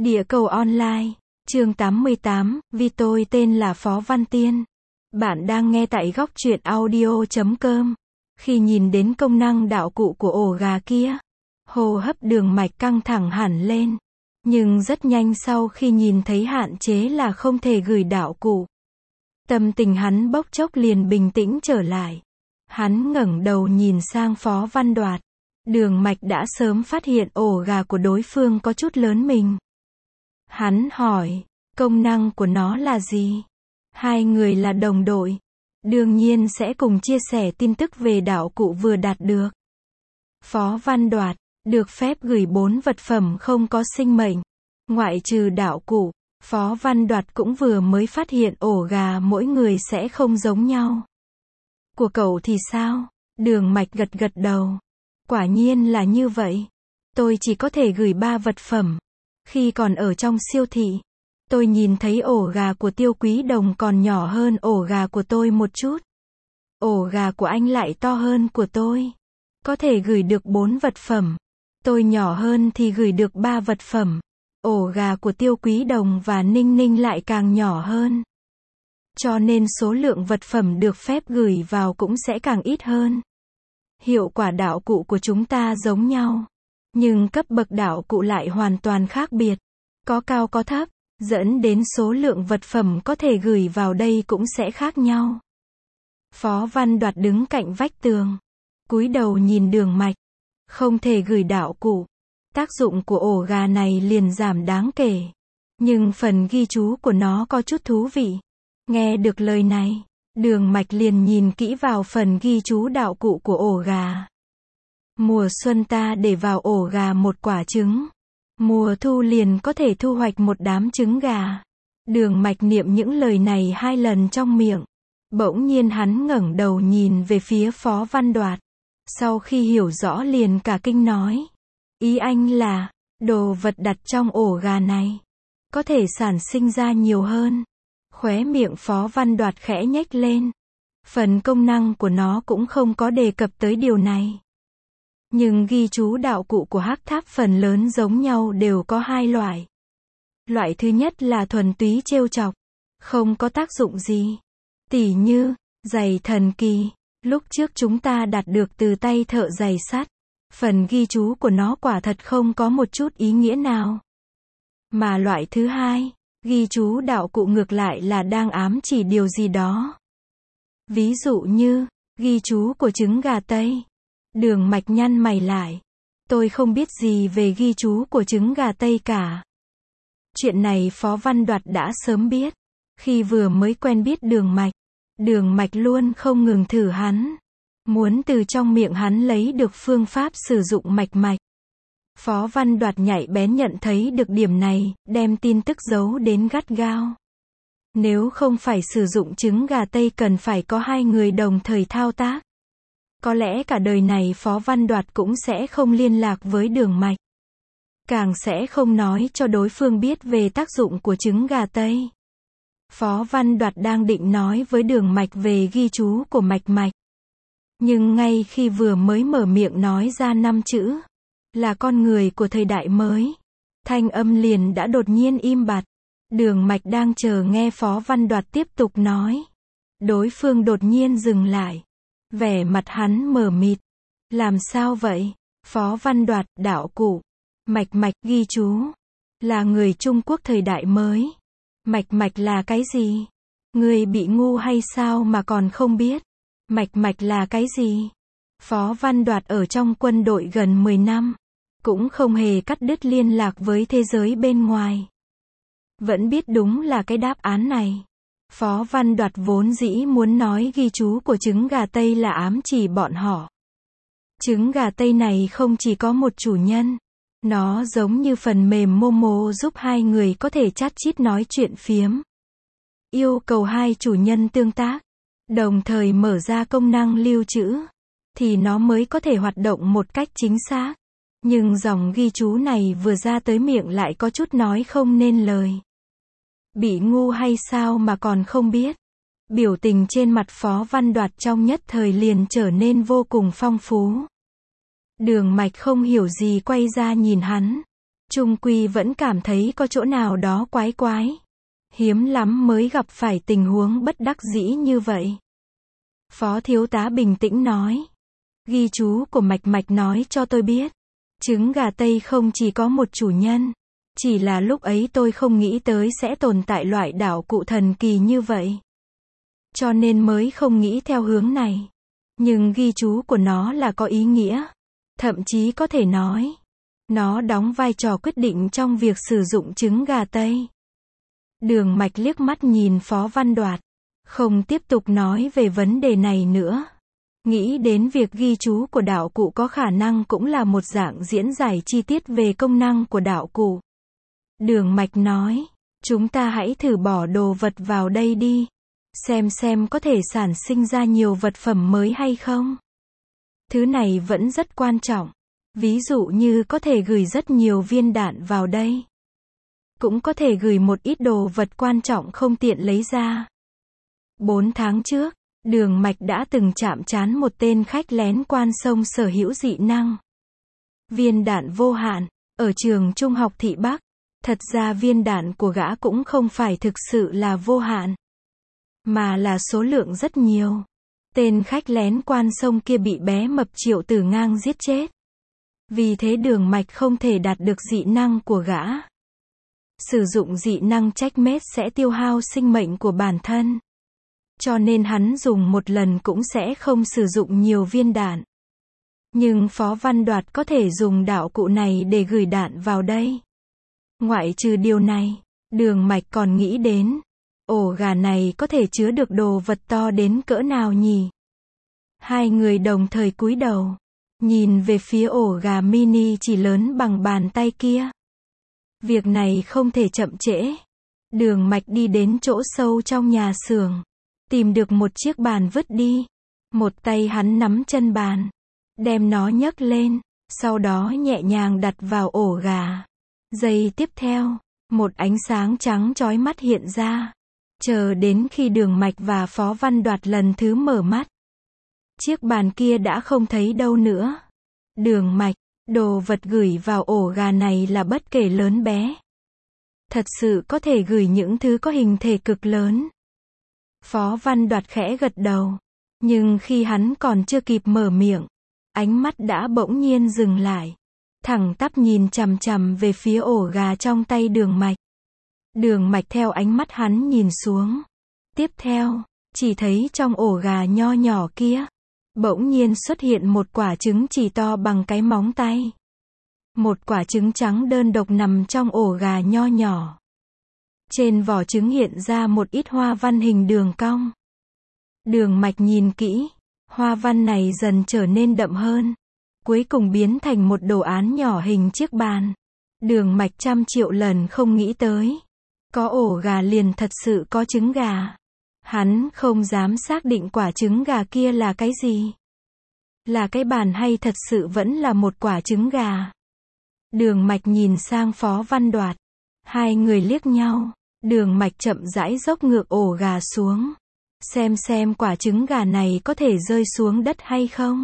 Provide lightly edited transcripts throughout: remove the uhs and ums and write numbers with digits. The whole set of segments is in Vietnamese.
Địa cầu online, chương 88, vì tôi tên là Phó Văn Tiên. Bạn đang nghe tại góc truyện audio.com. Khi nhìn đến công năng đạo cụ của ổ gà kia, hô hấp Đường Mạch căng thẳng hẳn lên. Nhưng rất nhanh sau khi nhìn thấy hạn chế là không thể gửi đạo cụ, tâm tình hắn bốc chốc liền bình tĩnh trở lại. Hắn ngẩng đầu nhìn sang Phó Văn Đoạt. Đường Mạch đã sớm phát hiện ổ gà của đối phương có chút lớn mình. Hắn hỏi, công năng của nó là gì? Hai người là đồng đội, đương nhiên sẽ cùng chia sẻ tin tức về đạo cụ vừa đạt được. Phó Văn Đoạt, được phép gửi 4 vật phẩm không có sinh mệnh, ngoại trừ đạo cụ. Phó Văn Đoạt cũng vừa mới phát hiện ổ gà mỗi người sẽ không giống nhau. Của cậu thì sao? Đường Mạch gật gật đầu. Quả nhiên là như vậy. Tôi chỉ có thể gửi 3 vật phẩm. Khi còn ở trong siêu thị, tôi nhìn thấy ổ gà của Tiêu Quý Đồng còn nhỏ hơn ổ gà của tôi một chút. Ổ gà của anh lại to hơn của tôi. Có thể gửi được 4 vật phẩm. Tôi nhỏ hơn thì gửi được 3 vật phẩm. Ổ gà của Tiêu Quý Đồng và Ninh Ninh lại càng nhỏ hơn. Cho nên số lượng vật phẩm được phép gửi vào cũng sẽ càng ít hơn. Hiệu quả đạo cụ của chúng ta giống nhau, nhưng cấp bậc đạo cụ lại hoàn toàn khác biệt. Có cao có thấp, dẫn đến số lượng vật phẩm có thể gửi vào đây cũng sẽ khác nhau. Phó Văn Đoạt đứng cạnh vách tường, cúi đầu nhìn Đường Mạch. Không thể gửi đạo cụ. Tác dụng của ổ gà này liền giảm đáng kể. Nhưng phần ghi chú của nó có chút thú vị. Nghe được lời này, Đường Mạch liền nhìn kỹ vào phần ghi chú đạo cụ của ổ gà. Mùa xuân ta để vào ổ gà một quả trứng. Mùa thu liền có thể thu hoạch một đám trứng gà. Đường Mạch niệm những lời này 2 lần trong miệng. Bỗng nhiên hắn ngẩng đầu nhìn về phía Phó Văn Đoạt. Sau khi hiểu rõ liền cả kinh nói. Ý anh là, đồ vật đặt trong ổ gà này có thể sản sinh ra nhiều hơn. Khóe miệng Phó Văn Đoạt khẽ nhếch lên. Phần công năng của nó cũng không có đề cập tới điều này. Nhưng ghi chú đạo cụ của Hắc Tháp phần lớn giống nhau đều có 2 loại. Loại thứ nhất là thuần túy trêu chọc, không có tác dụng gì. Tỉ như, giày thần kỳ, lúc trước chúng ta đạt được từ tay thợ giày sắt. Phần ghi chú của nó quả thật không có một chút ý nghĩa nào. Mà loại thứ hai, ghi chú đạo cụ ngược lại là đang ám chỉ điều gì đó. Ví dụ như, ghi chú của trứng gà Tây. Đường Mạch nhăn mày lại. Tôi không biết gì về ghi chú của trứng gà Tây cả. Chuyện này Phó Văn Đoạt đã sớm biết. Khi vừa mới quen biết Đường Mạch luôn không ngừng thử hắn. Muốn từ trong miệng hắn lấy được phương pháp sử dụng mạch mạch. Phó Văn Đoạt nhạy bén nhận thấy được điểm này, đem tin tức giấu đến gắt gao. Nếu không phải sử dụng trứng gà Tây cần phải có 2 người đồng thời thao tác. Có lẽ cả đời này Phó Văn Đoạt cũng sẽ không liên lạc với Đường Mạch. Càng sẽ không nói cho đối phương biết về tác dụng của trứng gà Tây. Phó Văn Đoạt đang định nói với Đường Mạch về ghi chú của mạch mạch. Nhưng ngay khi vừa mới mở miệng nói ra 5 chữ, là con người của thời đại mới, thanh âm liền đã đột nhiên im bặt. Đường Mạch đang chờ nghe Phó Văn Đoạt tiếp tục nói. Đối phương đột nhiên dừng lại. Vẻ mặt hắn mờ mịt. Làm sao vậy? Phó Văn Đoạt, đạo cụ, mạch mạch, ghi chú. Là người Trung Quốc thời đại mới. Mạch mạch là cái gì? Người bị ngu hay sao mà còn không biết? Mạch mạch là cái gì? Phó Văn Đoạt ở trong quân đội gần 10 năm. Cũng không hề cắt đứt liên lạc với thế giới bên ngoài. Vẫn biết đúng là cái đáp án này. Phó Văn Đoạt vốn dĩ muốn nói ghi chú của trứng gà Tây là ám chỉ bọn họ. Trứng gà Tây này không chỉ có một chủ nhân. Nó giống như phần mềm Momo giúp 2 người có thể chat chít nói chuyện phiếm. Yêu cầu 2 chủ nhân tương tác, đồng thời mở ra công năng lưu trữ, thì nó mới có thể hoạt động một cách chính xác. Nhưng dòng ghi chú này vừa ra tới miệng lại có chút nói không nên lời. Bị ngu hay sao mà còn không biết? Biểu tình trên mặt Phó Văn Đoạt trong nhất thời liền trở nên vô cùng phong phú. Đường Mạch không hiểu gì quay ra nhìn hắn. Chung quy vẫn cảm thấy có chỗ nào đó quái quái. Hiếm lắm mới gặp phải tình huống bất đắc dĩ như vậy. Phó thiếu tá bình tĩnh nói. Ghi chú của Mạch Mạch nói cho tôi biết. Trứng gà Tây không chỉ có một chủ nhân. Chỉ là lúc ấy tôi không nghĩ tới sẽ tồn tại loại đạo cụ thần kỳ như vậy. Cho nên mới không nghĩ theo hướng này. Nhưng ghi chú của nó là có ý nghĩa. Thậm chí có thể nói, nó đóng vai trò quyết định trong việc sử dụng trứng gà Tây. Đường Mạch liếc mắt nhìn Phó Văn Đoạt, không tiếp tục nói về vấn đề này nữa. Nghĩ đến việc ghi chú của đạo cụ có khả năng cũng là một dạng diễn giải chi tiết về công năng của đạo cụ. Đường Mạch nói, chúng ta hãy thử bỏ đồ vật vào đây đi. Xem có thể sản sinh ra nhiều vật phẩm mới hay không. Thứ này vẫn rất quan trọng. Ví dụ như có thể gửi rất nhiều viên đạn vào đây. Cũng có thể gửi một ít đồ vật quan trọng không tiện lấy ra. 4 tháng trước, Đường Mạch đã từng chạm trán một tên khách lén quan sông sở hữu dị năng. Viên đạn vô hạn, ở trường trung học Thị Bắc. Thật ra viên đạn của gã cũng không phải thực sự là vô hạn, mà là số lượng rất nhiều. Tên khách lén quan sông kia bị bé mập Triệu Tử Ngang giết chết. Vì thế Đường Mạch không thể đạt được dị năng của gã. Sử dụng dị năng checkmate sẽ tiêu hao sinh mệnh của bản thân. Cho nên hắn dùng một lần cũng sẽ không sử dụng nhiều viên đạn. Nhưng Phó Văn Đoạt có thể dùng đạo cụ này để gửi đạn vào đây. Ngoại trừ điều này, Đường Mạch còn nghĩ đến, ổ gà này có thể chứa được đồ vật to đến cỡ nào nhỉ? Hai người đồng thời cúi đầu, nhìn về phía ổ gà mini chỉ lớn bằng bàn tay kia. Việc này không thể chậm trễ. Đường Mạch đi đến chỗ sâu trong nhà xưởng, tìm được một chiếc bàn vứt đi. Một tay hắn nắm chân bàn, đem nó nhấc lên, sau đó nhẹ nhàng đặt vào ổ gà. Giây tiếp theo, một ánh sáng trắng chói mắt hiện ra. Chờ đến khi Đường Mạch và Phó Văn Đoạt lần thứ mở mắt, chiếc bàn kia đã không thấy đâu nữa. Đường Mạch, đồ vật gửi vào ổ gà này là bất kể lớn bé. Thật sự có thể gửi những thứ có hình thể cực lớn. Phó Văn Đoạt khẽ gật đầu. Nhưng khi hắn còn chưa kịp mở miệng, ánh mắt đã bỗng nhiên dừng lại. Thẳng tắp nhìn chằm chằm về phía ổ gà trong tay Đường Mạch. Đường Mạch theo ánh mắt hắn nhìn xuống. Tiếp theo, chỉ thấy trong ổ gà nho nhỏ kia, bỗng nhiên xuất hiện một quả trứng chỉ to bằng cái móng tay. Một quả trứng trắng đơn độc nằm trong ổ gà nho nhỏ. Trên vỏ trứng hiện ra một ít hoa văn hình đường cong. Đường Mạch nhìn kỹ, hoa văn này dần trở nên đậm hơn. Cuối cùng biến thành một đồ án nhỏ hình chiếc bàn. Đường Mạch trăm triệu lần không nghĩ tới. Có ổ gà liền thật sự có trứng gà. Hắn không dám xác định quả trứng gà kia là cái gì. Là cái bàn hay thật sự vẫn là một quả trứng gà. Đường Mạch nhìn sang Phó Văn Đoạt. Hai người liếc nhau. Đường Mạch chậm rãi dốc ngược ổ gà xuống. Xem quả trứng gà này có thể rơi xuống đất hay không.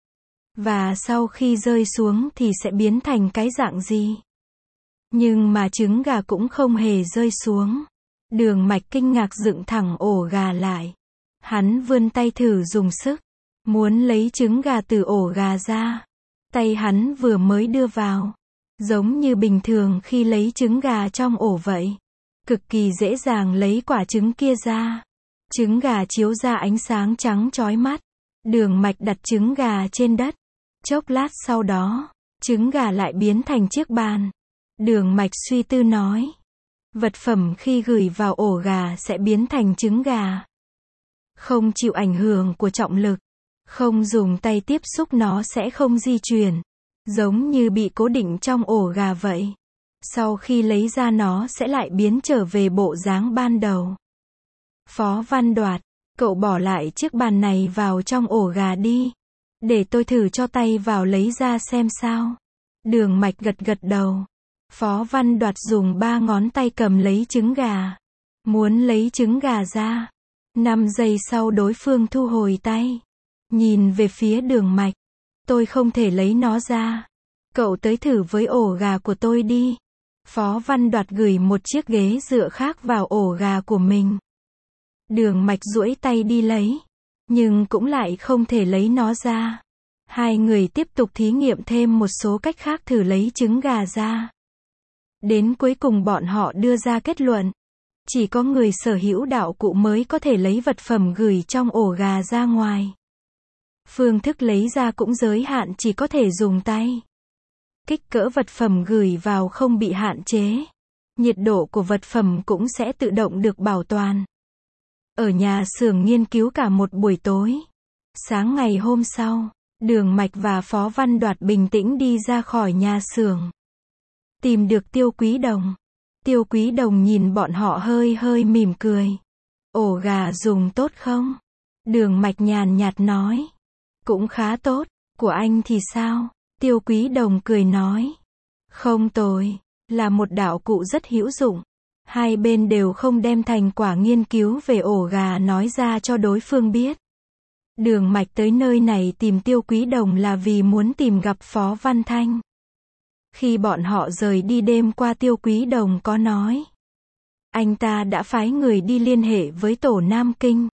Và sau khi rơi xuống thì sẽ biến thành cái dạng gì. Nhưng mà trứng gà cũng không hề rơi xuống. Đường Mạch kinh ngạc dựng thẳng ổ gà lại. Hắn vươn tay thử dùng sức, muốn lấy trứng gà từ ổ gà ra. Tay hắn vừa mới đưa vào, giống như bình thường khi lấy trứng gà trong ổ vậy. Cực kỳ dễ dàng lấy quả trứng kia ra. Trứng gà chiếu ra ánh sáng trắng chói mắt. Đường Mạch đặt trứng gà trên đất. Chốc lát sau đó, trứng gà lại biến thành chiếc bàn. Đường Mạch suy tư nói. Vật phẩm khi gửi vào ổ gà sẽ biến thành trứng gà. Không chịu ảnh hưởng của trọng lực. Không dùng tay tiếp xúc nó sẽ không di chuyển. Giống như bị cố định trong ổ gà vậy. Sau khi lấy ra nó sẽ lại biến trở về bộ dáng ban đầu. Phó Văn Đoạt, cậu bỏ lại chiếc bàn này vào trong ổ gà đi. Để tôi thử cho tay vào lấy ra xem sao. Đường Mạch gật đầu. Phó Văn Đoạt dùng 3 ngón tay cầm lấy trứng gà. Muốn lấy trứng gà ra. 5 giây sau đối phương thu hồi tay. Nhìn về phía Đường Mạch. Tôi không thể lấy nó ra. Cậu tới thử với ổ gà của tôi đi. Phó Văn Đoạt gửi một chiếc ghế dựa khác vào ổ gà của mình. Đường Mạch duỗi tay đi lấy, nhưng cũng lại không thể lấy nó ra. Hai người tiếp tục thí nghiệm thêm một số cách khác thử lấy trứng gà ra. Đến cuối cùng bọn họ đưa ra kết luận, chỉ có người sở hữu đạo cụ mới có thể lấy vật phẩm gửi trong ổ gà ra ngoài. Phương thức lấy ra cũng giới hạn chỉ có thể dùng tay. Kích cỡ vật phẩm gửi vào không bị hạn chế. Nhiệt độ của vật phẩm cũng sẽ tự động được bảo toàn. Ở nhà xưởng nghiên cứu cả một buổi tối. Sáng ngày hôm sau, Đường Mạch và Phó Văn Đoạt bình tĩnh đi ra khỏi nhà xưởng. Tìm được Tiêu Quý Đồng. Tiêu Quý Đồng nhìn bọn họ hơi hơi mỉm cười. Ổ gà dùng tốt không? Đường Mạch nhàn nhạt nói. Cũng khá tốt. Của anh thì sao? Tiêu Quý Đồng cười nói. Không tồi. Là một đạo cụ rất hữu dụng. Hai bên đều không đem thành quả nghiên cứu về ổ gà nói ra cho đối phương biết. Đường Mạch tới nơi này tìm Tiêu Quý Đồng là vì muốn tìm gặp Phó Văn Thanh. Khi bọn họ rời đi đêm qua Tiêu Quý Đồng có nói. Anh ta đã phái người đi liên hệ với tổ Nam Kinh.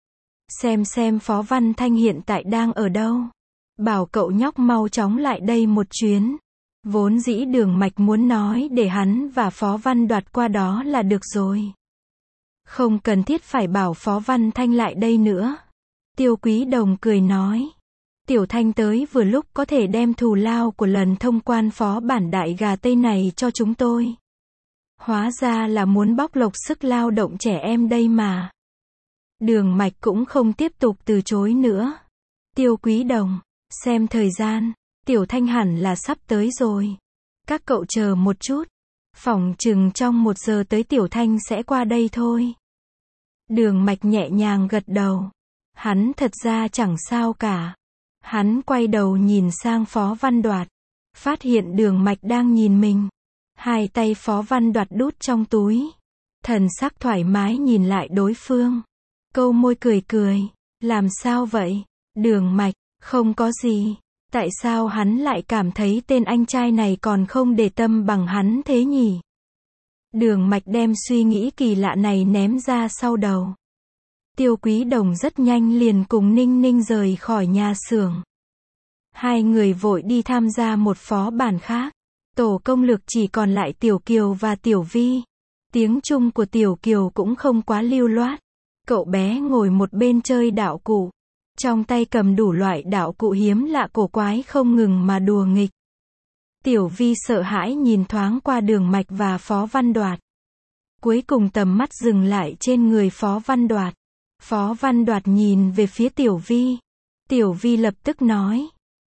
Xem Phó Văn Thanh hiện tại đang ở đâu. Bảo cậu nhóc mau chóng lại đây một chuyến. Vốn dĩ Đường Mạch muốn nói để hắn và Phó Văn Đoạt qua đó là được rồi. Không cần thiết phải bảo Phó Văn Thanh lại đây nữa. Tiêu Quý Đồng cười nói. Tiểu Thanh tới vừa lúc có thể đem thù lao của lần thông quan phó bản đại gà Tây này cho chúng tôi. Hóa ra là muốn bóc lột sức lao động trẻ em đây mà. Đường Mạch cũng không tiếp tục từ chối nữa. Tiêu Quý Đồng, xem thời gian, Tiểu Thanh hẳn là sắp tới rồi. Các cậu chờ một chút. Phỏng chừng trong 1 giờ tới Tiểu Thanh sẽ qua đây thôi. Đường Mạch nhẹ nhàng gật đầu. Hắn thật ra chẳng sao cả. Hắn quay đầu nhìn sang Phó Văn Đoạt. Phát hiện Đường Mạch đang nhìn mình. Hai tay Phó Văn Đoạt đút trong túi. Thần sắc thoải mái nhìn lại đối phương. Câu môi cười cười. Làm sao vậy? Đường Mạch, không có gì. Tại sao hắn lại cảm thấy tên anh trai này còn không để tâm bằng hắn thế nhỉ? Đường Mạch đem suy nghĩ kỳ lạ này ném ra sau đầu. Tiêu Quý Đồng rất nhanh liền cùng Ninh Ninh rời khỏi nhà xưởng. Hai người vội đi tham gia một phó bản khác. Tổ công lược chỉ còn lại Tiểu Kiều và Tiểu Vi. Tiếng Trung của Tiểu Kiều cũng không quá lưu loát. Cậu bé ngồi một bên chơi đạo cụ. Trong tay cầm đủ loại đạo cụ hiếm lạ cổ quái không ngừng mà đùa nghịch. Tiểu Vi sợ hãi nhìn thoáng qua Đường Mạch và Phó Văn Đoạt. Cuối cùng tầm mắt dừng lại trên người Phó Văn Đoạt. Phó Văn Đoạt nhìn về phía Tiểu Vi. Tiểu Vi lập tức nói.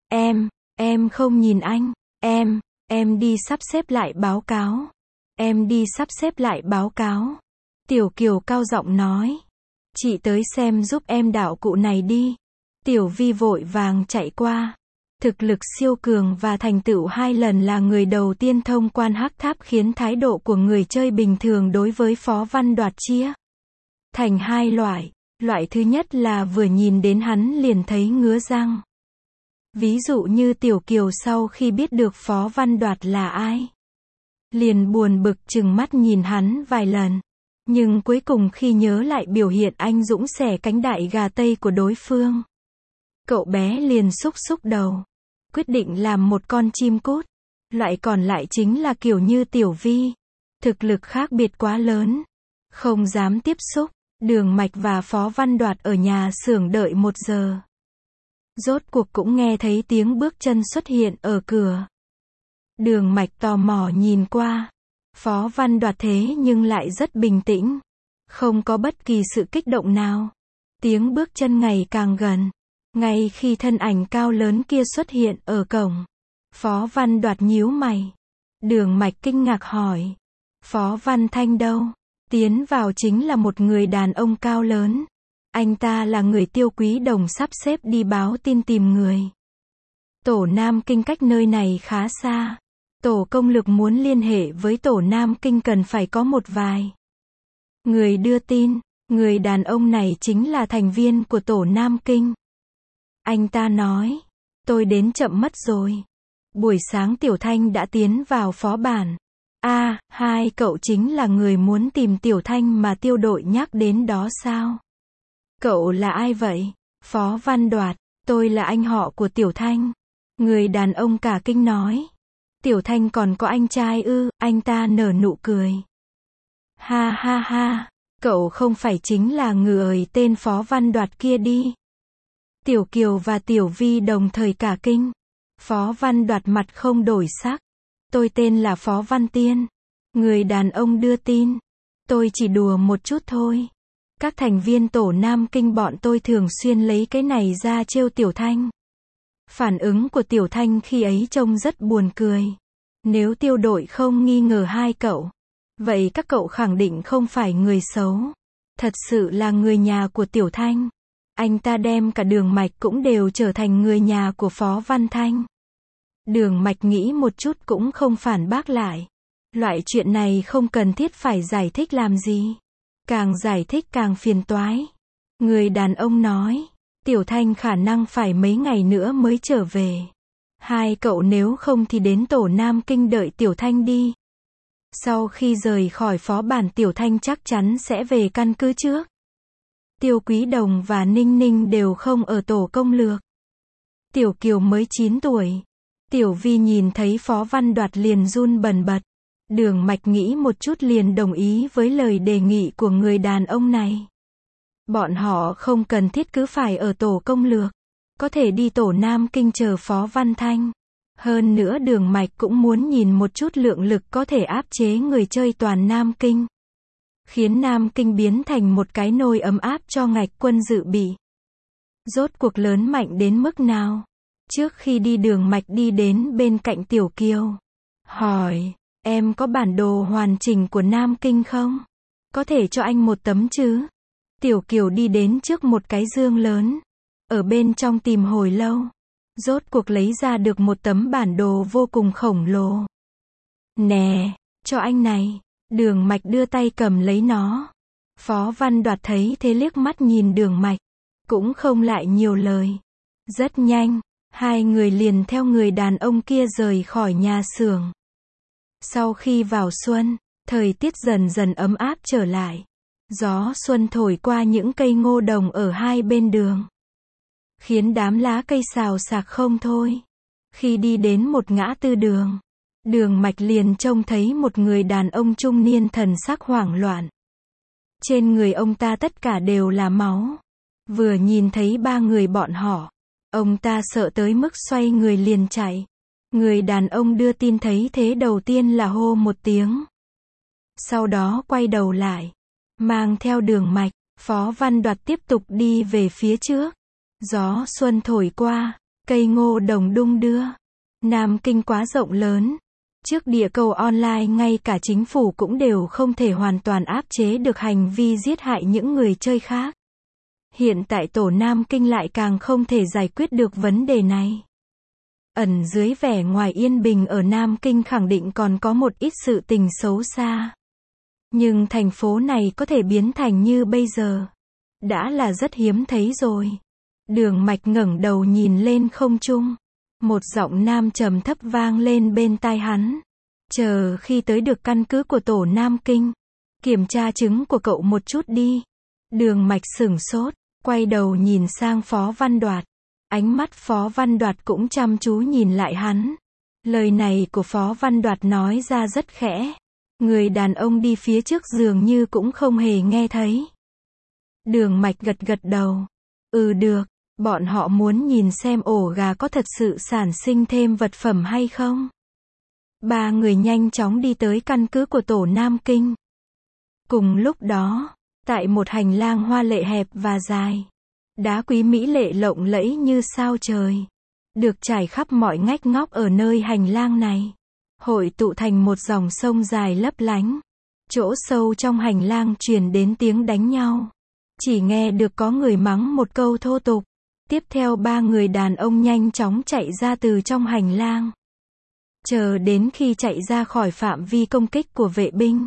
Em không nhìn anh. Em đi sắp xếp lại báo cáo. Em đi sắp xếp lại báo cáo. Tiểu Kiều cao giọng nói. Chị tới xem giúp em đạo cụ này đi. Tiểu Vi vội vàng chạy qua. Thực lực siêu cường và thành tựu 2 lần là người đầu tiên thông quan hắc tháp khiến thái độ của người chơi bình thường đối với Phó Văn Đoạt chia thành 2 loại. Loại thứ nhất là vừa nhìn đến hắn liền thấy ngứa răng. Ví dụ như Tiểu Kiều sau khi biết được Phó Văn Đoạt là ai, liền buồn bực trừng mắt nhìn hắn vài lần. Nhưng cuối cùng khi nhớ lại biểu hiện anh dũng xẻ cánh đại gà Tây của đối phương, cậu bé liền xúc đầu, quyết định làm một con chim cút. Loại còn lại chính là kiểu như Tiểu Vi, thực lực khác biệt quá lớn, không dám tiếp xúc. Đường Mạch và Phó Văn Đoạt ở nhà xưởng đợi 1 giờ. Rốt cuộc cũng nghe thấy tiếng bước chân xuất hiện ở cửa. Đường Mạch tò mò nhìn qua. Phó Văn Đoạt thế nhưng lại rất bình tĩnh. Không có bất kỳ sự kích động nào. Tiếng bước chân ngày càng gần. Ngay khi thân ảnh cao lớn kia xuất hiện ở cổng, Phó Văn Đoạt nhíu mày. Đường Mạch kinh ngạc hỏi. Phó Văn Thanh đâu? Tiến vào chính là một người đàn ông cao lớn. Anh ta là người Tiêu Quý Đồng sắp xếp đi báo tin tìm người. Tổ Nam Kinh cách nơi này khá xa. Tổ công lược muốn liên hệ với tổ Nam Kinh cần phải có một vài người đưa tin. Người đàn ông này chính là thành viên của tổ Nam Kinh. Anh ta nói, tôi đến chậm mất rồi. Buổi sáng Tiểu Thanh đã tiến vào phó bản. Hai cậu chính là người muốn tìm Tiểu Thanh mà Tiêu đội nhắc đến đó sao? Cậu là ai vậy? Phó Văn Đoạt, tôi là anh họ của Tiểu Thanh. Người đàn ông cả kinh nói. Tiểu Thanh còn có anh trai ư? Anh ta nở nụ cười. Ha ha ha, cậu không phải chính là người tên Phó Văn Đoạt kia đi. Tiểu Kiều và Tiểu Vi đồng thời cả kinh. Phó Văn Đoạt mặt không đổi sắc. Tôi tên là Phó Văn Tiên. Người đàn ông đưa tin. Tôi chỉ đùa một chút thôi. Các thành viên tổ Nam Kinh bọn tôi thường xuyên lấy cái này ra trêu Tiểu Thanh. Phản ứng của Tiểu Thanh khi ấy trông rất buồn cười. Nếu Tiêu đội không nghi ngờ hai cậu, vậy các cậu khẳng định không phải người xấu. Thật sự là người nhà của Tiểu Thanh. Anh ta đem cả Đường Mạch cũng đều trở thành người nhà của Phó Văn Thanh. Đường Mạch nghĩ một chút cũng không phản bác lại. Loại chuyện này không cần thiết phải giải thích làm gì. Càng giải thích càng phiền toái. Người đàn ông nói, Tiểu Thanh khả năng phải mấy ngày nữa mới trở về. Hai cậu nếu không thì đến tổ Nam Kinh đợi Tiểu Thanh đi. Sau khi rời khỏi phó bản Tiểu Thanh chắc chắn sẽ về căn cứ trước. Tiêu Quý Đồng và Ninh Ninh đều không ở tổ công lược. Tiểu Kiều mới 9 tuổi. Tiểu Vi nhìn thấy Phó Văn Đoạt liền run bần bật. Đường Mạch nghĩ một chút liền đồng ý với lời đề nghị của người đàn ông này. Bọn họ không cần thiết cứ phải ở tổ công lược. Có thể đi tổ Nam Kinh chờ Phó Văn Thanh. Hơn nữa Đường Mạch cũng muốn nhìn một chút lượng lực có thể áp chế người chơi toàn Nam Kinh. Khiến Nam Kinh biến thành một cái nồi ấm áp cho ngạch quân dự bị. Rốt cuộc lớn mạnh đến mức nào? Trước khi đi Đường Mạch đi đến bên cạnh Tiểu Kiều. Hỏi, em có bản đồ hoàn chỉnh của Nam Kinh không? Có thể cho anh một tấm chứ? Tiểu Kiều đi đến trước một cái dương lớn. Ở bên trong tìm hồi lâu. Rốt cuộc lấy ra được một tấm bản đồ vô cùng khổng lồ. Nè, cho anh này. Đường Mạch đưa tay cầm lấy nó. Phó Văn Đoạt thấy thế liếc mắt nhìn Đường Mạch. Cũng không lại nhiều lời. Rất nhanh, hai người liền theo người đàn ông kia rời khỏi nhà xưởng. Sau khi vào xuân, thời tiết dần dần ấm áp trở lại. Gió xuân thổi qua những cây ngô đồng ở hai bên đường. Khiến đám lá cây xào xạc không thôi. Khi đi đến một ngã tư đường, Đường Mạch liền trông thấy một người đàn ông trung niên thần sắc hoảng loạn. Trên người ông ta tất cả đều là máu. Vừa nhìn thấy ba người bọn họ, ông ta sợ tới mức xoay người liền chạy. Người đàn ông đưa tin thấy thế đầu tiên là hô một tiếng. Sau đó quay đầu lại, mang theo Đường Mạch, Phó Văn Đoạt tiếp tục đi về phía trước. Gió xuân thổi qua, cây ngô đồng đung đưa. Nam Kinh quá rộng lớn. Trước địa cầu online ngay cả chính phủ cũng đều không thể hoàn toàn áp chế được hành vi giết hại những người chơi khác. Hiện tại tổ Nam Kinh lại càng không thể giải quyết được vấn đề này. Ẩn dưới vẻ ngoài yên bình ở Nam Kinh khẳng định còn có một ít sự tình xấu xa. Nhưng thành phố này có thể biến thành như bây giờ, đã là rất hiếm thấy rồi. Đường Mạch ngẩng đầu nhìn lên không trung. Một giọng nam trầm thấp vang lên bên tai hắn. Chờ khi tới được căn cứ của tổ Nam Kinh, kiểm tra chứng của cậu một chút đi. Đường Mạch sửng sốt, quay đầu nhìn sang Phó Văn Đoạt. Ánh mắt Phó Văn Đoạt cũng chăm chú nhìn lại hắn. Lời này của Phó Văn Đoạt nói ra rất khẽ. Người đàn ông đi phía trước dường như cũng không hề nghe thấy. Đường Mạch gật gật đầu. Được. Bọn họ muốn nhìn xem ổ gà có thật sự sản sinh thêm vật phẩm hay không. Ba người nhanh chóng đi tới căn cứ của tổ Nam Kinh. Cùng lúc đó, tại một hành lang hoa lệ hẹp và dài, đá quý mỹ lệ lộng lẫy như sao trời, được trải khắp mọi ngách ngóc ở nơi hành lang này, hội tụ thành một dòng sông dài lấp lánh. Chỗ sâu trong hành lang truyền đến tiếng đánh nhau. Chỉ nghe được có người mắng một câu thô tục. Tiếp theo ba người đàn ông nhanh chóng chạy ra từ trong hành lang. Chờ đến khi chạy ra khỏi phạm vi công kích của vệ binh,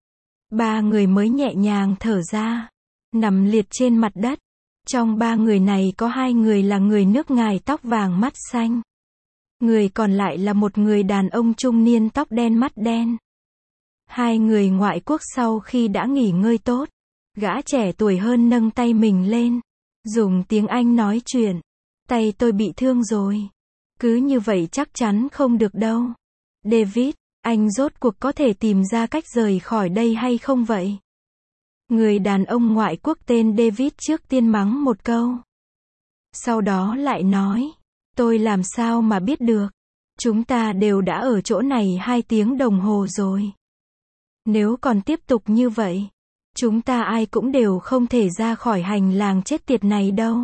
ba người mới nhẹ nhàng thở ra, nằm liệt trên mặt đất. Trong ba người này có hai người là người nước ngoài tóc vàng mắt xanh. Người còn lại là một người đàn ông trung niên tóc đen mắt đen. Hai người ngoại quốc sau khi đã nghỉ ngơi tốt, gã trẻ tuổi hơn nâng tay mình lên, dùng tiếng Anh nói chuyện. Tay tôi bị thương rồi. Cứ như vậy chắc chắn không được đâu. David, anh rốt cuộc có thể tìm ra cách rời khỏi đây hay không vậy? Người đàn ông ngoại quốc tên David trước tiên mắng một câu. Sau đó lại nói, tôi làm sao mà biết được? Chúng ta đều đã ở chỗ này 2 tiếng đồng hồ rồi. Nếu còn tiếp tục như vậy, chúng ta ai cũng đều không thể ra khỏi hành lang chết tiệt này đâu.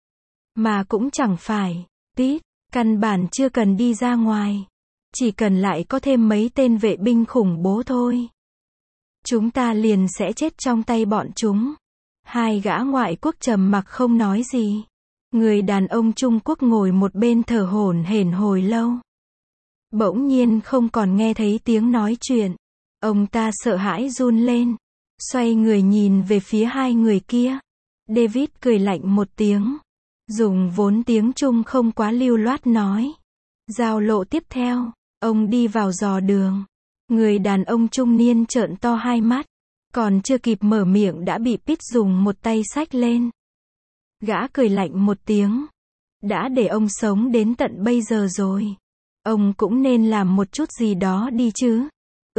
Mà cũng chẳng phải, Pete, căn bản chưa cần đi ra ngoài. Chỉ cần lại có thêm mấy tên vệ binh khủng bố thôi. Chúng ta liền sẽ chết trong tay bọn chúng. Hai gã ngoại quốc trầm mặc không nói gì. Người đàn ông Trung Quốc ngồi một bên thở hổn hển hồi lâu. Bỗng nhiên không còn nghe thấy tiếng nói chuyện. Ông ta sợ hãi run lên. Xoay người nhìn về phía hai người kia. David cười lạnh một tiếng. Dùng vốn tiếng Trung không quá lưu loát nói. Giao lộ tiếp theo, ông đi vào dò đường. Người đàn ông trung niên trợn to hai mắt. Còn chưa kịp mở miệng đã bị Pete dùng một tay xách lên. Gã cười lạnh một tiếng. Đã để ông sống đến tận bây giờ rồi. Ông cũng nên làm một chút gì đó đi chứ.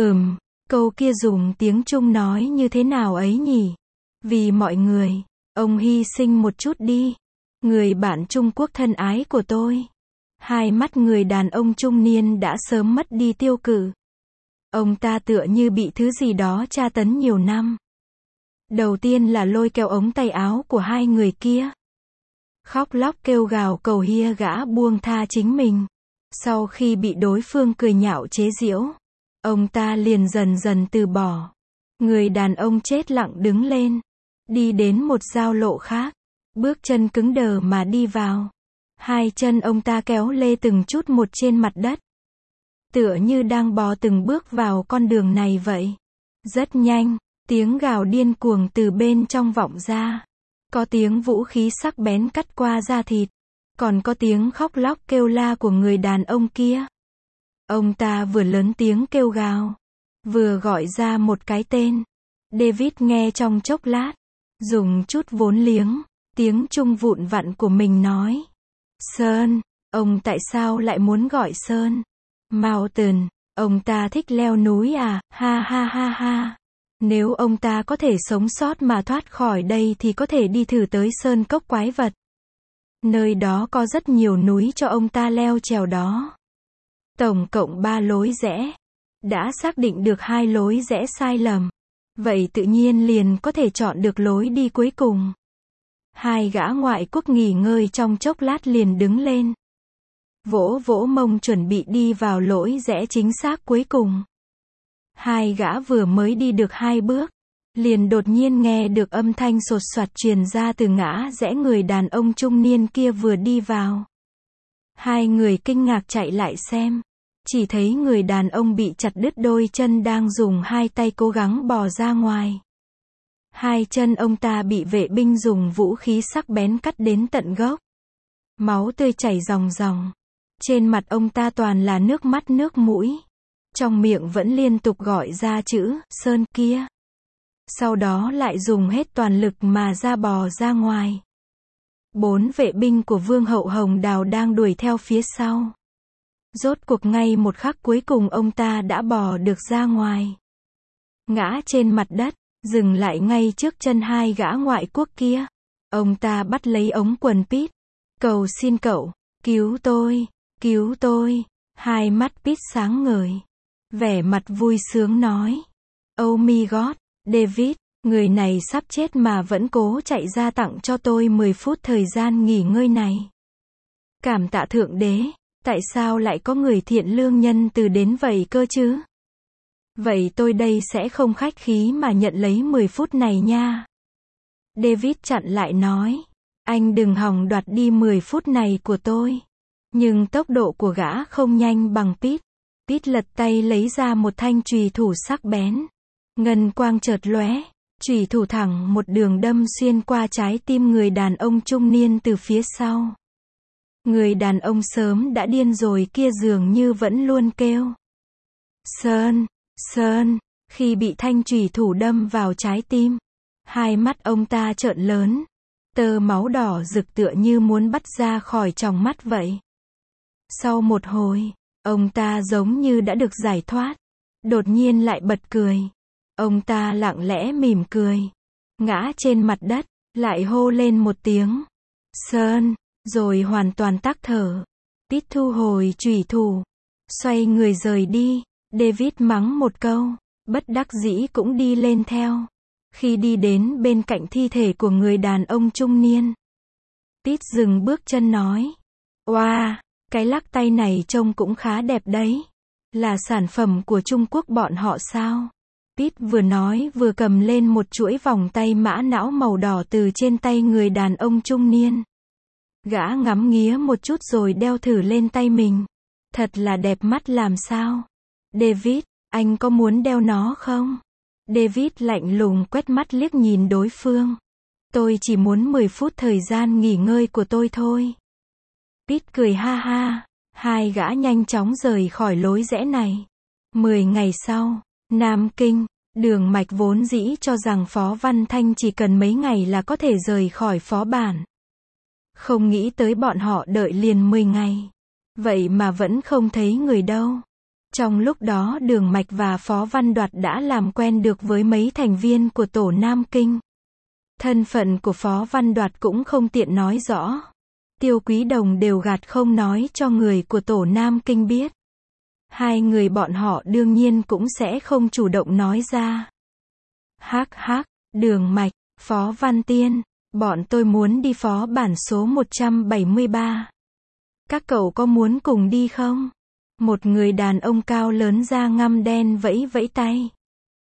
Câu kia dùng tiếng Trung nói như thế nào ấy nhỉ? Vì mọi người, ông hy sinh một chút đi. Người bạn Trung Quốc thân ái của tôi. Hai mắt người đàn ông trung niên đã sớm mất đi tiêu cự. Ông ta tựa như bị thứ gì đó tra tấn nhiều năm. Đầu tiên là lôi kéo ống tay áo của hai người kia. Khóc lóc kêu gào cầu hia gã buông tha chính mình. Sau khi bị đối phương cười nhạo chế giễu, ông ta liền dần dần từ bỏ. Người đàn ông chết lặng đứng lên. Đi đến một giao lộ khác. Bước chân cứng đờ mà đi vào. Hai chân ông ta kéo lê từng chút một trên mặt đất. Tựa như đang bò từng bước vào con đường này vậy. Rất nhanh, tiếng gào điên cuồng từ bên trong vọng ra. Có tiếng vũ khí sắc bén cắt qua da thịt. Còn có tiếng khóc lóc kêu la của người đàn ông kia. Ông ta vừa lớn tiếng kêu gào, vừa gọi ra một cái tên. David nghe trong chốc lát, dùng chút vốn liếng, tiếng Trung vụn vặn của mình nói. Sơn, ông tại sao lại muốn gọi Sơn? Mountain, ông ta thích leo núi à, ha ha ha ha. Nếu ông ta có thể sống sót mà thoát khỏi đây thì có thể đi thử tới Sơn Cốc Quái Vật. Nơi đó có rất nhiều núi cho ông ta leo trèo đó. Tổng cộng 3 lối rẽ. Đã xác định được 2 lối rẽ sai lầm. Vậy tự nhiên liền có thể chọn được lối đi cuối cùng. Hai gã ngoại quốc nghỉ ngơi trong chốc lát liền đứng lên. Vỗ vỗ mông chuẩn bị đi vào lối rẽ chính xác cuối cùng. Hai gã vừa mới đi được 2 bước. Liền đột nhiên nghe được âm thanh sột soạt truyền ra từ ngã rẽ người đàn ông trung niên kia vừa đi vào. Hai người kinh ngạc chạy lại xem. Chỉ thấy người đàn ông bị chặt đứt đôi chân đang dùng 2 tay cố gắng bò ra ngoài. 2 chân ông ta bị vệ binh dùng vũ khí sắc bén cắt đến tận gốc. Máu tươi chảy ròng ròng. Trên mặt ông ta toàn là nước mắt nước mũi. Trong miệng vẫn liên tục gọi ra chữ Sơn kia. Sau đó lại dùng hết toàn lực mà bò ra ngoài. 4 vệ binh của Vương hậu Hồng Đào đang đuổi theo phía sau. Rốt cuộc ngay một khắc cuối cùng ông ta đã bò được ra ngoài. Ngã trên mặt đất, dừng lại ngay trước chân hai gã ngoại quốc kia. Ông ta bắt lấy ống quần Pete. Cầu xin cậu, cứu tôi, cứu tôi. Hai mắt Pete sáng ngời. Vẻ mặt vui sướng nói. Oh my God, David, người này sắp chết mà vẫn cố chạy ra tặng cho tôi 10 phút thời gian nghỉ ngơi này. Cảm tạ Thượng Đế, tại sao lại có người thiện lương nhân từ đến vậy cơ chứ? Vậy tôi đây sẽ không khách khí mà nhận lấy 10 phút này nha. David chặn lại nói. Anh đừng hòng đoạt đi 10 phút này của tôi. Nhưng tốc độ của gã không nhanh bằng Pete. Pete lật tay lấy ra một thanh chùy thủ sắc bén. Ngân quang chợt lóe, chùy thủ thẳng một đường đâm xuyên qua trái tim người đàn ông trung niên từ phía sau. Người đàn ông sớm đã điên rồi kia dường như vẫn luôn kêu. Sơn, Sơn, khi bị thanh chùy thủ đâm vào trái tim. Hai mắt ông ta trợn lớn. Tơ máu đỏ rực tựa như muốn bắt ra khỏi tròng mắt vậy. Sau một hồi, ông ta giống như đã được giải thoát. Đột nhiên lại bật cười. Ông ta lặng lẽ mỉm cười. Ngã trên mặt đất, lại hô lên một tiếng. Sơn, rồi hoàn toàn tắc thở. Pete thu hồi chùy thủ. Xoay người rời đi. David mắng một câu. Bất đắc dĩ cũng đi lên theo. Khi đi đến bên cạnh thi thể của người đàn ông trung niên, Pete dừng bước chân nói. Wow, cái lắc tay này trông cũng khá đẹp đấy. Là sản phẩm của Trung Quốc bọn họ sao? Pete vừa nói vừa cầm lên một chuỗi vòng tay mã não màu đỏ từ trên tay người đàn ông trung niên. Gã ngắm nghía một chút rồi đeo thử lên tay mình. Thật là đẹp mắt làm sao? David, anh có muốn đeo nó không? David lạnh lùng quét mắt liếc nhìn đối phương. Tôi chỉ muốn 10 phút thời gian nghỉ ngơi của tôi thôi. Pete cười ha ha. Hai gã nhanh chóng rời khỏi lối rẽ này. 10 ngày sau, Nam Kinh, Đường Mạch vốn dĩ cho rằng Phó Văn Thanh chỉ cần mấy ngày là có thể rời khỏi phó bản. Không nghĩ tới bọn họ đợi liền 10 ngày. Vậy mà vẫn không thấy người đâu. Trong lúc đó Đường Mạch và Phó Văn Đoạt đã làm quen được với mấy thành viên của tổ Nam Kinh. Thân phận của Phó Văn Đoạt cũng không tiện nói rõ. Tiêu Quý Đồng đều gạt không nói cho người của tổ Nam Kinh biết. Hai người bọn họ đương nhiên cũng sẽ không chủ động nói ra. Hắc hắc, Đường Mạch, Phó Văn Tiên, bọn tôi muốn đi phó bản số 173. Các cậu có muốn cùng đi không? Một người đàn ông cao lớn da ngăm đen vẫy vẫy tay.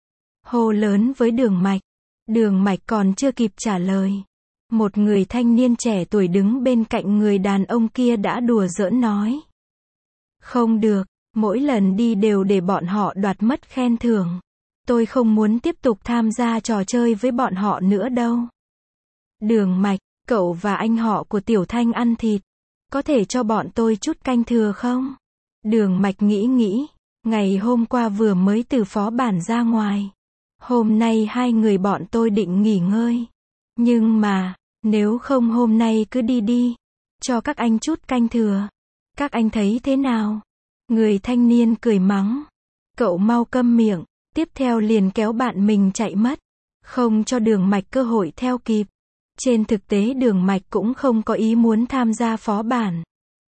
Hô lớn với Đường Mạch. Đường Mạch còn chưa kịp trả lời. Một người thanh niên trẻ tuổi đứng bên cạnh người đàn ông kia đã đùa giỡn nói. Không được, mỗi lần đi đều để bọn họ đoạt mất khen thưởng. Tôi không muốn tiếp tục tham gia trò chơi với bọn họ nữa đâu. Đường Mạch, cậu và anh họ của Tiểu Thanh ăn thịt. Có thể cho bọn tôi chút canh thừa không? Đường Mạch nghĩ. Ngày hôm qua vừa mới từ phó bản ra ngoài. Hôm nay hai người bọn tôi định nghỉ ngơi. Nhưng mà, nếu không hôm nay cứ đi. Cho các anh chút canh thừa. Các anh thấy thế nào? Người thanh niên cười mắng. Cậu mau câm miệng. Tiếp theo liền kéo bạn mình chạy mất. Không cho Đường Mạch cơ hội theo kịp. Trên thực tế Đường Mạch cũng không có ý muốn tham gia phó bản.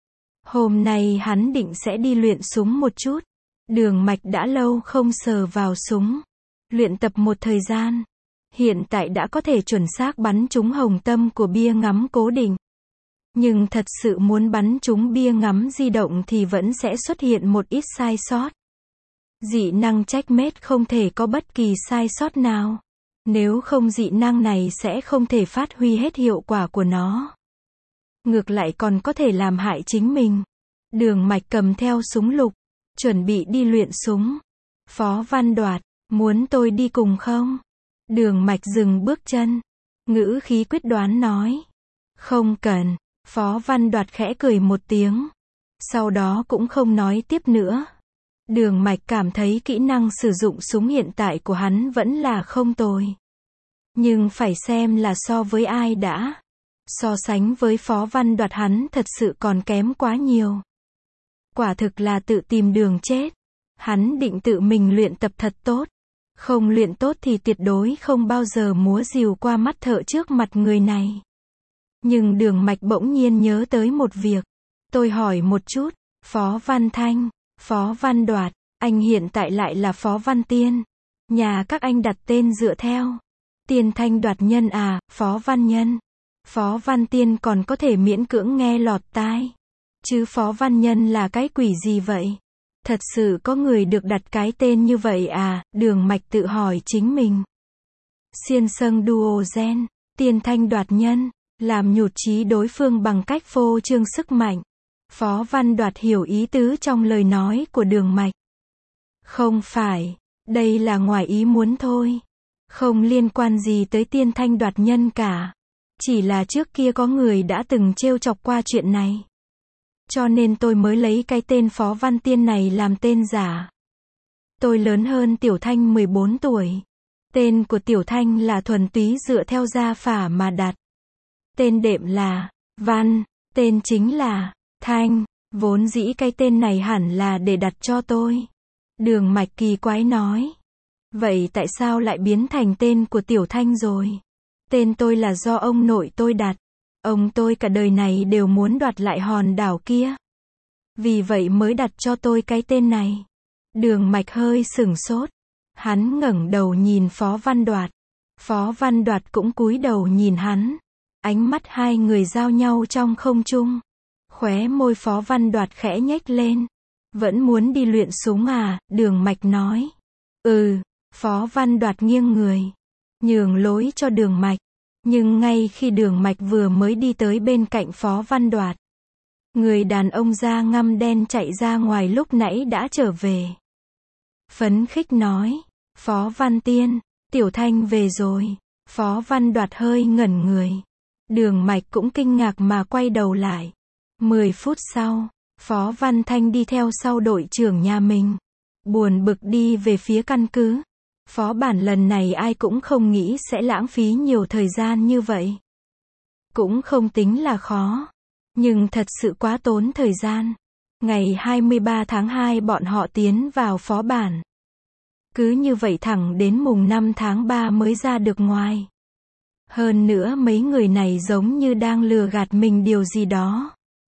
Hôm nay hắn định sẽ đi luyện súng một chút. Đường Mạch đã lâu không sờ vào súng. Luyện tập một thời gian. Hiện tại đã có thể chuẩn xác bắn trúng hồng tâm của bia ngắm cố định. Nhưng thật sự muốn bắn trúng bia ngắm di động thì vẫn sẽ xuất hiện một ít sai sót. Dị năng checkmate không thể có bất kỳ sai sót nào. Nếu không dị năng này sẽ không thể phát huy hết hiệu quả của nó. Ngược lại còn có thể làm hại chính mình. Đường Mạch cầm theo súng lục. Chuẩn bị đi luyện súng. Phó Văn Đoạt, muốn tôi đi cùng không? Đường Mạch dừng bước chân. Ngữ khí quyết đoán nói. Không cần. Phó Văn Đoạt khẽ cười một tiếng. Sau đó cũng không nói tiếp nữa. Đường Mạch cảm thấy kỹ năng sử dụng súng hiện tại của hắn vẫn là không tồi. Nhưng phải xem là so với ai đã. So sánh với Phó Văn Đoạt hắn thật sự còn kém quá nhiều. Quả thực là tự tìm đường chết. Hắn định tự mình luyện tập thật tốt. Không luyện tốt thì tuyệt đối không bao giờ múa rìu qua mắt thợ trước mặt người này. Nhưng Đường Mạch bỗng nhiên nhớ tới một việc. Tôi hỏi một chút, Phó Văn Thanh, Phó Văn Đoạt, anh hiện tại lại là Phó Văn Tiên. Nhà các anh đặt tên dựa theo Tiên Thanh Đoạt Nhân à, Phó Văn Nhân. Phó Văn Tiên còn có thể miễn cưỡng nghe lọt tai. Chứ Phó Văn Nhân là cái quỷ gì vậy? Thật sự có người được đặt cái tên như vậy à? Đường Mạch tự hỏi chính mình. Xiên Sâng Duo Gen, Tiên Thanh Đoạt Nhân, làm nhụt chí đối phương bằng cách phô trương sức mạnh. Phó Văn Đoạt hiểu ý tứ trong lời nói của Đường Mạch. Không phải, đây là ngoài ý muốn thôi. Không liên quan gì tới Tiên Thanh Đoạt Nhân cả. Chỉ là trước kia có người đã từng trêu chọc qua chuyện này. Cho nên tôi mới lấy cái tên Phó Văn Tiên này làm tên giả. Tôi lớn hơn Tiểu Thanh 14 tuổi. Tên của Tiểu Thanh là thuần túy dựa theo gia phả mà đặt. Tên đệm là Văn, tên chính là Thanh, vốn dĩ cái tên này hẳn là để đặt cho tôi. Đường Mạch kỳ quái nói. Vậy tại sao lại biến thành tên của Tiểu Thanh rồi? Tên tôi là do ông nội tôi đặt. Ông tôi cả đời này đều muốn đoạt lại hòn đảo kia. Vì vậy mới đặt cho tôi cái tên này. Đường Mạch hơi sửng sốt. Hắn ngẩng đầu nhìn Phó Văn Đoạt. Phó Văn Đoạt cũng cúi đầu nhìn hắn. Ánh mắt hai người giao nhau trong không trung. Khóe môi Phó Văn Đoạt khẽ nhếch lên. Vẫn muốn đi luyện súng à? Đường Mạch nói. Phó Văn Đoạt nghiêng người. Nhường lối cho Đường Mạch. Nhưng ngay khi Đường Mạch vừa mới đi tới bên cạnh Phó Văn Đoạt, người đàn ông da ngăm đen chạy ra ngoài lúc nãy đã trở về. Phấn khích nói. Phó Văn Tiên, Tiểu Thanh về rồi. Phó Văn Đoạt hơi ngẩn người. Đường Mạch cũng kinh ngạc mà quay đầu lại. 10 phút sau, Phó Văn Thanh đi theo sau đội trưởng nhà mình. Buồn bực đi về phía căn cứ. Phó bản lần này ai cũng không nghĩ sẽ lãng phí nhiều thời gian như vậy. Cũng không tính là khó. Nhưng thật sự quá tốn thời gian. Ngày 23 tháng 2 bọn họ tiến vào phó bản. Cứ như vậy thẳng đến mùng 5 tháng 3 mới ra được ngoài. Hơn nữa mấy người này giống như đang lừa gạt mình điều gì đó.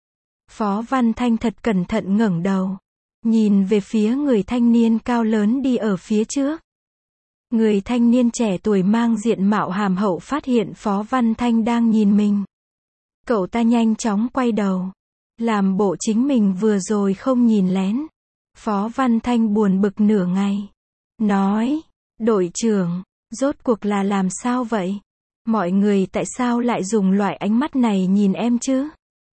Phó Văn Thanh thật cẩn thận ngẩng đầu. Nhìn về phía người thanh niên cao lớn đi ở phía trước. Người thanh niên trẻ tuổi mang diện mạo hàm hậu phát hiện Phó Văn Thanh đang nhìn mình. Cậu ta nhanh chóng quay đầu. Làm bộ chính mình vừa rồi không nhìn lén. Phó Văn Thanh buồn bực nửa ngày. Nói, đội trưởng, rốt cuộc là làm sao vậy? Mọi người tại sao lại dùng loại ánh mắt này nhìn em chứ?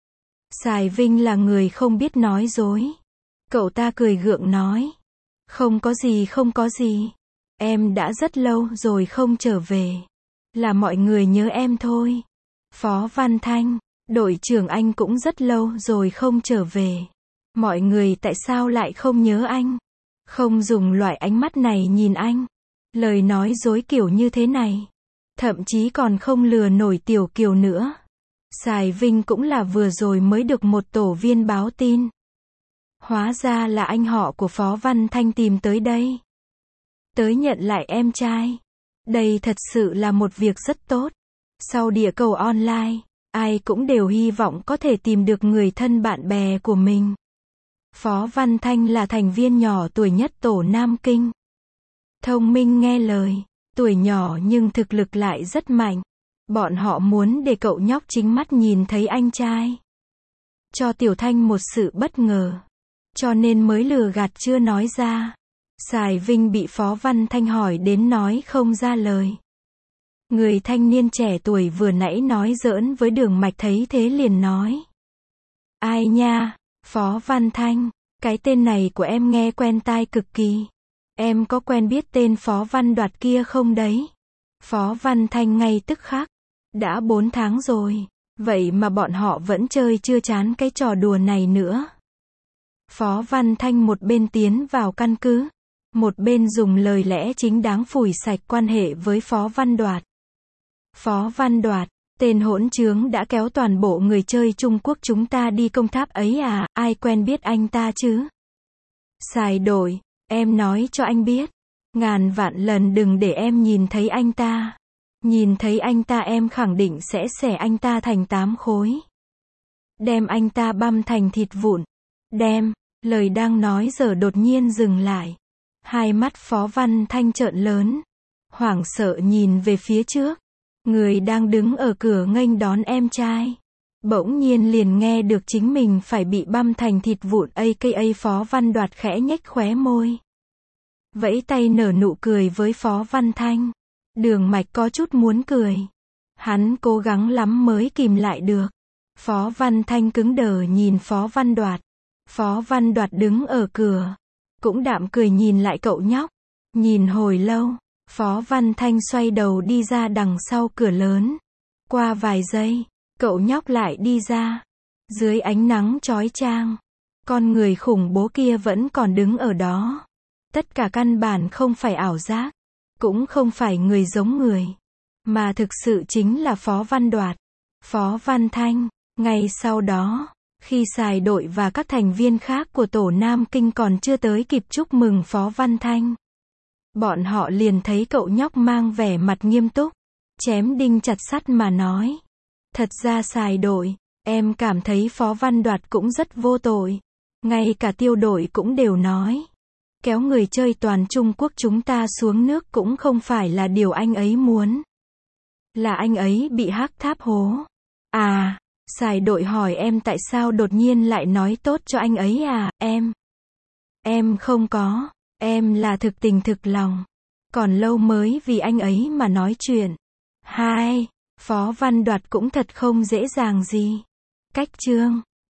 Sài Vinh là người không biết nói dối. Cậu ta cười gượng nói. Không có gì không có gì. Em đã rất lâu rồi không trở về. Là mọi người nhớ em thôi. Phó Văn Thanh, đội trưởng anh cũng rất lâu rồi không trở về. Mọi người tại sao lại không nhớ anh? Không dùng loại ánh mắt này nhìn anh. Lời nói dối kiểu như thế này. Thậm chí còn không lừa nổi Tiểu Kiều nữa. Sài Vinh cũng là vừa rồi mới được một tổ viên báo tin. Hóa ra là anh họ của Phó Văn Thanh tìm tới đây. Tới nhận lại em trai. Đây thật sự là một việc rất tốt. Sau địa cầu online, ai cũng đều hy vọng có thể tìm được người thân bạn bè của mình. Phó Văn Thanh là thành viên nhỏ tuổi nhất tổ Nam Kinh. Thông minh nghe lời, tuổi nhỏ nhưng thực lực lại rất mạnh. Bọn họ muốn để cậu nhóc chính mắt nhìn thấy anh trai. Cho Tiểu Thanh một sự bất ngờ. Cho nên mới lừa gạt chưa nói ra. Sài Vinh bị Phó Văn Thanh hỏi đến nói không ra lời. Người thanh niên trẻ tuổi vừa nãy nói giỡn với Đường Mạch thấy thế liền nói. Ai nha, Phó Văn Thanh, cái tên này của em nghe quen tai cực kỳ. Em có quen biết tên Phó Văn Đoạt kia không đấy? Phó Văn Thanh ngay tức khắc. Đã 4 tháng rồi, vậy mà bọn họ vẫn chơi chưa chán cái trò đùa này nữa. Phó Văn Thanh một bên tiến vào căn cứ, một bên dùng lời lẽ chính đáng phủi sạch quan hệ với Phó Văn Đoạt. Phó Văn Đoạt, tên hỗn trướng đã kéo toàn bộ người chơi Trung Quốc chúng ta đi công tháp ấy à, ai quen biết anh ta chứ? Sài đội, em nói cho anh biết, ngàn vạn lần đừng để em nhìn thấy anh ta. Nhìn thấy anh ta em khẳng định sẽ xẻ anh ta thành 8 khối. Đem anh ta băm thành thịt vụn. Đem, lời đang nói giờ đột nhiên dừng lại. Hai mắt Phó Văn Thanh trợn lớn. Hoảng sợ nhìn về phía trước. Người đang đứng ở cửa nghênh đón em trai. Bỗng nhiên liền nghe được chính mình phải bị băm thành thịt vụn aka Phó Văn Đoạt khẽ nhếch khóe môi. Vẫy tay nở nụ cười với Phó Văn Thanh. Đường Mạch có chút muốn cười. Hắn cố gắng lắm mới kìm lại được. Phó Văn Thanh cứng đờ nhìn Phó Văn Đoạt. Phó Văn Đoạt đứng ở cửa. Cũng đạm cười nhìn lại cậu nhóc. Nhìn hồi lâu, Phó Văn Thanh xoay đầu đi ra đằng sau cửa lớn. Qua vài giây, cậu nhóc lại đi ra. Dưới ánh nắng chói chang, con người khủng bố kia vẫn còn đứng ở đó. Tất cả căn bản không phải ảo giác, cũng không phải người giống người, mà thực sự chính là Phó Văn Đoạt, Phó Văn Thanh. Ngay sau đó, khi Sài Đội và các thành viên khác của tổ Nam Kinh còn chưa tới kịp chúc mừng Phó Văn Thanh, bọn họ liền thấy cậu nhóc mang vẻ mặt nghiêm túc, chém đinh chặt sắt mà nói. Thật ra Sài Đội, em cảm thấy Phó Văn Đoạt cũng rất vô tội. Ngay cả Tiêu Đội cũng đều nói. Kéo người chơi toàn Trung Quốc chúng ta xuống nước cũng không phải là điều anh ấy muốn. Là anh ấy bị hắc tháp hố. À, Sài Đội hỏi em tại sao đột nhiên lại nói tốt cho anh ấy à, em không có, em là thực tình thực lòng. Còn lâu mới vì anh ấy mà nói chuyện. Hai, Phó Văn Đoạt cũng thật không dễ dàng gì. Cách chương